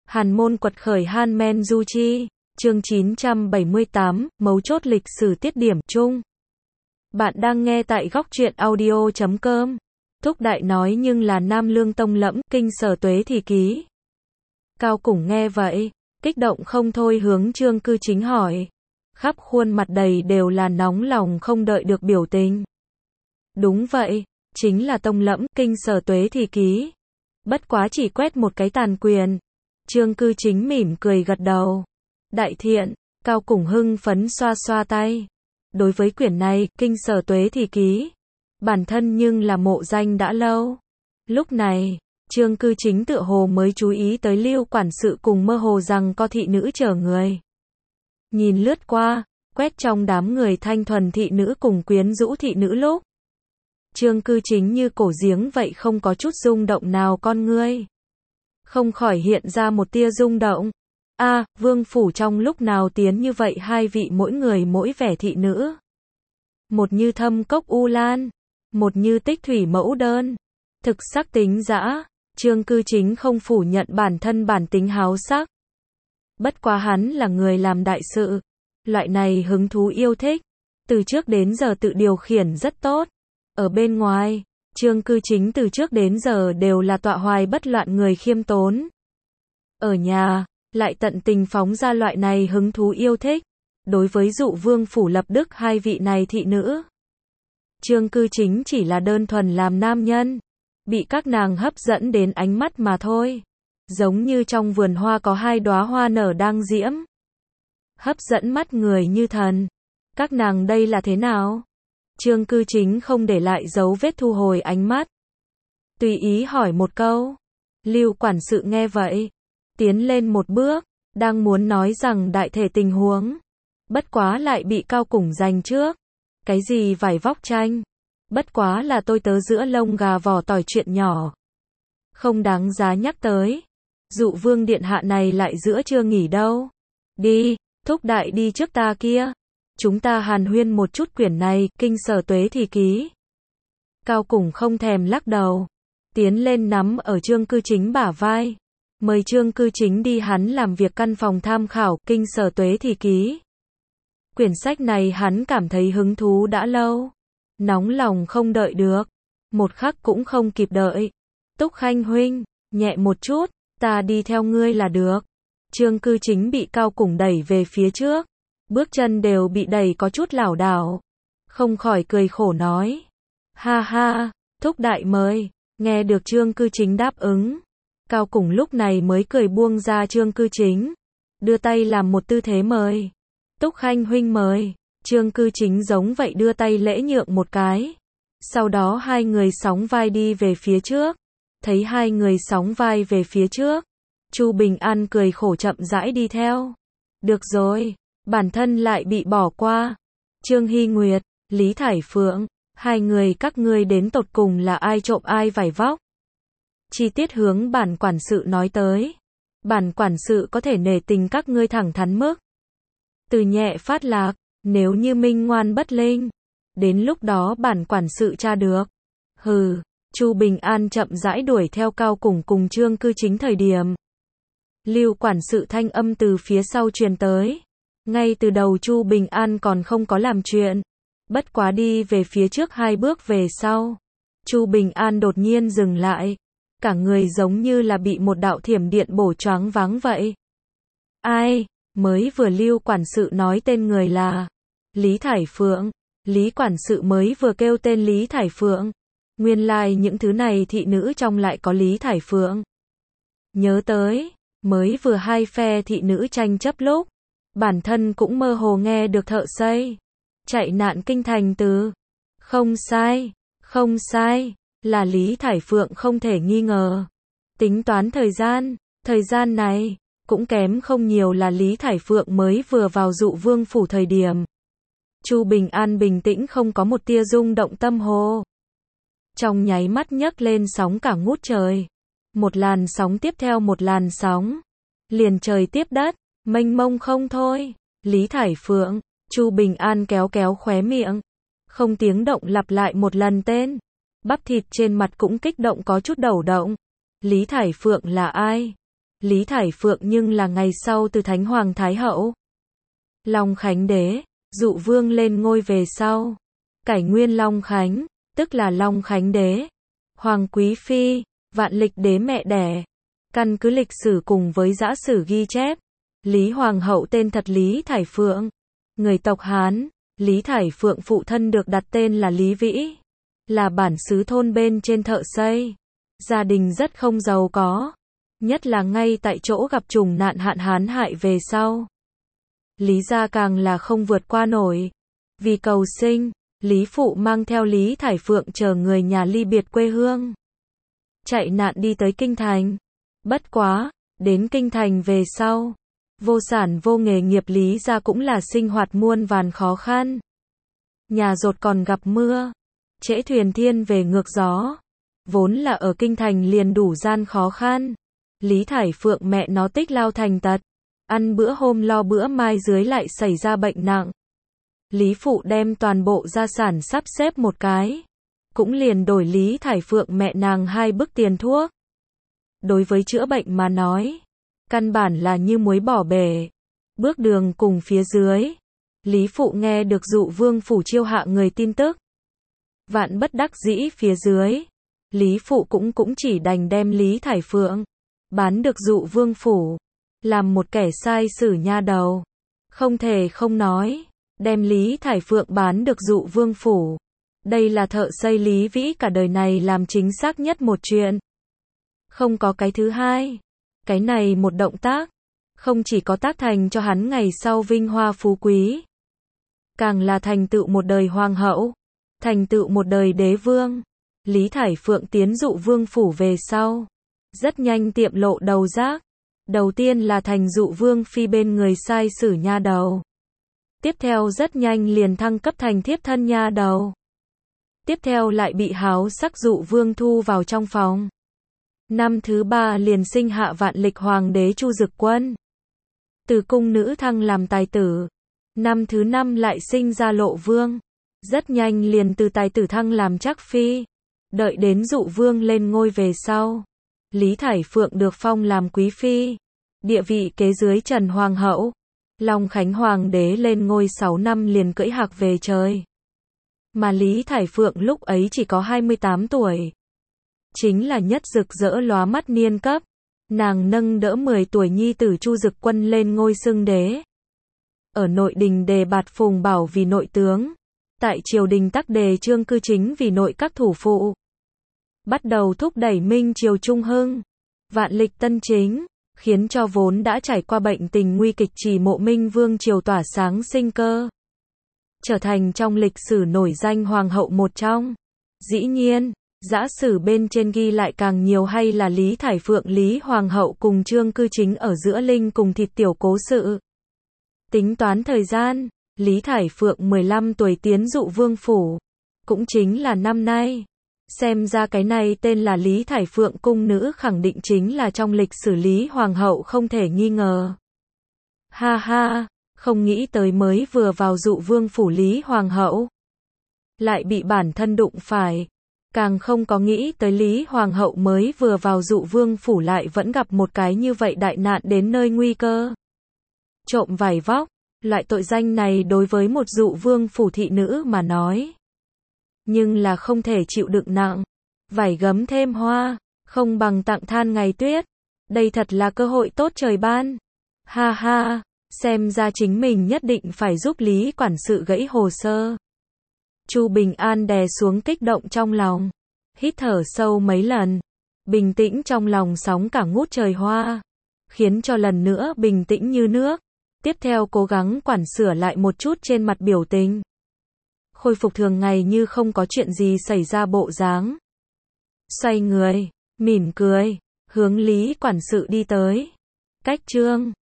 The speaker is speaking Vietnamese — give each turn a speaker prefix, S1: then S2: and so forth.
S1: Hàn môn quật khởi Han Men Du Chi, chương 978, mấu chốt lịch sử tiết điểm chung. Bạn đang nghe tại góc truyện audio.com. Thúc Đại nói nhưng là Nam Lương Tông lẫm, kinh sở tuế thì ký. Cao Củng nghe vậy, kích động không thôi hướng Trương Cư Chính hỏi. Khắp khuôn mặt đầy đều là nóng lòng không đợi được biểu tình. Đúng vậy, chính là Tông lẫm, kinh sở tuế thì ký. Bất quá chỉ quét một cái tàn quyền. Trương Cư Chính mỉm cười gật đầu. Đại thiện, Cao Củng hưng phấn xoa xoa tay. Đối với quyển này, kinh sở tuế thì ký. Bản thân nhưng là mộ danh đã lâu. Lúc này, Trương Cư Chính tựa hồ mới chú ý tới Lưu quản sự cùng mơ hồ rằng có thị nữ chở người. Nhìn lướt qua, quét trong đám người thanh thuần thị nữ cùng quyến rũ thị nữ lúc. Trương Cư Chính như cổ giếng vậy không có chút rung động nào con ngươi. Không khỏi hiện ra một tia rung động. Vương phủ trong lúc nào tiến như vậy hai vị mỗi người mỗi vẻ thị nữ. Một như Thâm Cốc U Lan, một như Tích Thủy Mẫu Đơn. Thực sắc tính dã, Trương Cư Chính không phủ nhận bản thân bản tính háo sắc. Bất quá hắn là người làm đại sự, loại này hứng thú yêu thích, từ trước đến giờ tự điều khiển rất tốt. Ở bên ngoài, Trương Cư Chính từ trước đến giờ đều là tọa hoài bất loạn người khiêm tốn. Ở nhà, lại tận tình phóng ra loại này hứng thú yêu thích. Đối với dụ vương phủ lập đức hai vị này thị nữ, Trương Cư Chính chỉ là đơn thuần làm nam nhân, bị các nàng hấp dẫn đến ánh mắt mà thôi. Giống như trong vườn hoa có hai đóa hoa nở đang diễm, hấp dẫn mắt người như thần. Các nàng đây là thế nào? Trương Cư Chính không để lại dấu vết thu hồi ánh mắt, tùy ý hỏi một câu. Lưu quản sự nghe vậy, tiến lên một bước, đang muốn nói rằng đại thể tình huống, bất quá lại bị Cao Củng giành trước. Cái gì vải vóc tranh, bất quá là tôi tớ giữa lông gà vỏ tỏi chuyện nhỏ, không đáng giá nhắc tới. Dụ vương điện hạ này lại giữa chưa nghỉ đâu. Đi, Thúc Đại đi trước ta kia. Chúng ta hàn huyên một chút quyển này, kinh sở tuế thì ký. Cao Củng không thèm lắc đầu, tiến lên nắm ở Trương Cư Chính bả vai, mời Trương Cư Chính đi hắn làm việc căn phòng tham khảo, kinh sở tuế thì ký. Quyển sách này hắn cảm thấy hứng thú đã lâu, nóng lòng không đợi được, một khắc cũng không kịp đợi. Túc Khanh huynh, nhẹ một chút, ta đi theo ngươi là được. Trương Cư Chính bị Cao Củng đẩy về phía trước, bước chân đều bị đẩy có chút lảo đảo, không khỏi cười khổ nói. Ha ha, Thúc Đại mời. Nghe được Trương Cư Chính đáp ứng, Cao Củng lúc này mới cười buông ra Trương Cư Chính, đưa tay làm một tư thế mời. Túc Khanh huynh mời. Trương Cư Chính giống vậy đưa tay lễ nhượng một cái. Sau đó hai người sóng vai đi về phía trước. Thấy hai người sóng vai về phía trước, Chu Bình An cười khổ chậm rãi đi theo. Được rồi, bản thân lại bị bỏ qua. Trương Hy Nguyệt, Lý Thải Phượng, hai người các ngươi đến tột cùng là ai trộm ai vải vóc? Chi tiết hướng bản quản sự nói tới. Bản quản sự có thể nể tình các ngươi thẳng thắn mức. Từ nhẹ phát lạc, nếu như minh ngoan bất linh, đến lúc đó bản quản sự tra được. Hừ, Chu Bình An chậm rãi đuổi theo Cao Củng cùng Trương Cư Chính thời điểm. Lưu quản sự thanh âm từ phía sau truyền tới. Ngay từ đầu Chu Bình An còn không có làm chuyện. Bất quá đi về phía trước hai bước về sau, Chu Bình An đột nhiên dừng lại. Cả người giống như là bị một đạo thiểm điện bổ choáng váng vậy. Ai? Mới vừa Lưu quản sự nói tên người là Lý Thải Phượng. Lý quản sự mới vừa kêu tên Lý Thải Phượng. Nguyên lai những thứ này thị nữ trong lại có Lý Thải Phượng. Nhớ tới, mới vừa hai phe thị nữ tranh chấp lúc, bản thân cũng mơ hồ nghe được thợ xây chạy nạn kinh thành từ. Không sai, là Lý Thải Phượng không thể nghi ngờ. Tính toán thời gian này, cũng kém không nhiều là Lý Thải Phượng mới vừa vào dụ vương phủ thời điểm. Chu Bình An bình tĩnh không có một tia rung động tâm hồ. Trong nháy mắt nhấc lên sóng cả ngút trời. Một làn sóng tiếp theo một làn sóng. Liền trời tiếp đất, mênh mông không thôi. Lý Thải Phượng, Chu Bình An kéo kéo khóe miệng. Không tiếng động lặp lại một lần tên. Bắp thịt trên mặt cũng kích động có chút đầu động. Lý Thải Phượng là ai? Lý Thải Phượng nhưng là ngày sau từ Thánh Hoàng Thái Hậu. Long Khánh Đế, dụ vương lên ngôi về sau. Cải nguyên Long Khánh, tức là Long Khánh Đế. Hoàng Quý Phi, Vạn Lịch Đế mẹ đẻ. Căn cứ lịch sử cùng với giã sử ghi chép, Lý Hoàng hậu tên thật Lý Thải Phượng. Người tộc Hán, Lý Thải Phượng phụ thân được đặt tên là Lý Vĩ. Là bản xứ thôn bên trên thợ xây. Gia đình rất không giàu có. Nhất là ngay tại chỗ gặp trùng nạn hạn hán hại về sau. Lý gia càng là không vượt qua nổi. Vì cầu sinh, Lý phụ mang theo Lý Thải Phượng chờ người nhà ly biệt quê hương. Chạy nạn đi tới Kinh Thành. Bất quá, đến Kinh Thành về sau. Vô sản vô nghề nghiệp Lý gia cũng là sinh hoạt muôn vàn khó khăn. Nhà dột còn gặp mưa. Trễ thuyền thiên về ngược gió. Vốn là ở Kinh Thành liền đủ gian khó khăn. Lý Thải Phượng mẹ nó tích lao thành tật. Ăn bữa hôm lo bữa mai dưới lại xảy ra bệnh nặng. Lý phụ đem toàn bộ gia sản sắp xếp một cái. Cũng liền đổi Lý Thải Phượng mẹ nàng 2 bức tiền thuốc. Đối với chữa bệnh mà nói, căn bản là như muối bỏ bể. Bước đường cùng phía dưới, Lý phụ nghe được dụ vương phủ chiêu hạ người tin tức. Vạn bất đắc dĩ phía dưới, Lý phụ cũng chỉ đành đem Lý Thải Phượng bán được dụ vương phủ, làm một kẻ sai sử nha đầu. Không thể không nói, đem Lý Thải Phượng bán được dụ vương phủ. Đây là thợ xây Lý Vĩ cả đời này làm chính xác nhất một chuyện. Không có cái thứ hai. Cái này một động tác, không chỉ có tác thành cho hắn ngày sau vinh hoa phú quý. Càng là thành tựu một đời hoàng hậu, thành tựu một đời đế vương. Lý Thải Phượng tiến dụ vương phủ về sau. Rất nhanh tiệm lộ đầu giác. Đầu tiên là thành dụ vương phi bên người sai sử nha đầu. Tiếp theo rất nhanh liền thăng cấp thành thiếp thân nha đầu. Tiếp theo lại bị háo sắc dụ vương thu vào trong phòng. Năm thứ 3 liền sinh hạ Vạn Lịch Hoàng đế Chu Dực Quân. Từ cung nữ thăng làm tài tử. Năm thứ 5 lại sinh ra Lộ Vương. Rất nhanh liền từ tài tử thăng làm Trác phi. Đợi đến dụ vương lên ngôi về sau. Lý Thải Phượng được phong làm quý phi. Địa vị kế dưới Trần Hoàng hậu. Long Khánh Hoàng đế lên ngôi 6 năm liền cưỡi hạc về trời. Mà Lý Thải Phượng lúc ấy chỉ có 28 tuổi. Chính là nhất rực rỡ lóa mắt niên cấp. Nàng nâng đỡ 10 tuổi nhi tử Chu Dực Quân lên ngôi xưng đế. Ở nội đình đề bạt Phùng Bảo vì nội tướng. Tại triều đình tắc đề Trương Cư Chính vì nội các thủ phụ. Bắt đầu thúc đẩy Minh triều trung hưng. Vạn lịch tân chính. Khiến cho vốn đã trải qua bệnh tình nguy kịch Trì Mộ Minh vương triều tỏa sáng sinh cơ. Trở thành trong lịch sử nổi danh hoàng hậu một trong. Dĩ nhiên, giã sử bên trên ghi lại càng nhiều hay là Lý Thải Phượng Lý Hoàng hậu cùng Trương Cư Chính ở giữa linh cùng thịt tiểu cố sự. Tính toán thời gian, Lý Thải Phượng 15 tuổi tiến dụ vương phủ. Cũng chính là năm nay. Xem ra cái này tên là Lý Thải Phượng cung nữ khẳng định chính là trong lịch sử Lý Hoàng hậu không thể nghi ngờ. Ha ha, không nghĩ tới mới vừa vào dụ vương phủ Lý Hoàng hậu. Lại bị bản thân đụng phải. Càng không có nghĩ tới Lý Hoàng hậu mới vừa vào dụ vương phủ lại vẫn gặp một cái như vậy đại nạn đến nơi nguy cơ. Trộm vải vóc, loại tội danh này đối với một dụ vương phủ thị nữ mà nói. Nhưng là không thể chịu đựng nặng. Vải gấm thêm hoa, không bằng tặng than ngày tuyết. Đây thật là cơ hội tốt trời ban. Ha ha, xem ra chính mình nhất định phải giúp Lý quản sự gãy hồ sơ. Chu Bình An đè xuống kích động trong lòng. Hít thở sâu mấy lần. Bình tĩnh trong lòng sóng cả ngút trời hoa. Khiến cho lần nữa bình tĩnh như nước. Tiếp theo cố gắng quản sửa lại một chút trên mặt biểu tình. Khôi phục thường ngày như không có chuyện gì xảy ra bộ dáng. Xoay người, mỉm cười, hướng Lý quản sự đi tới. Cách Trương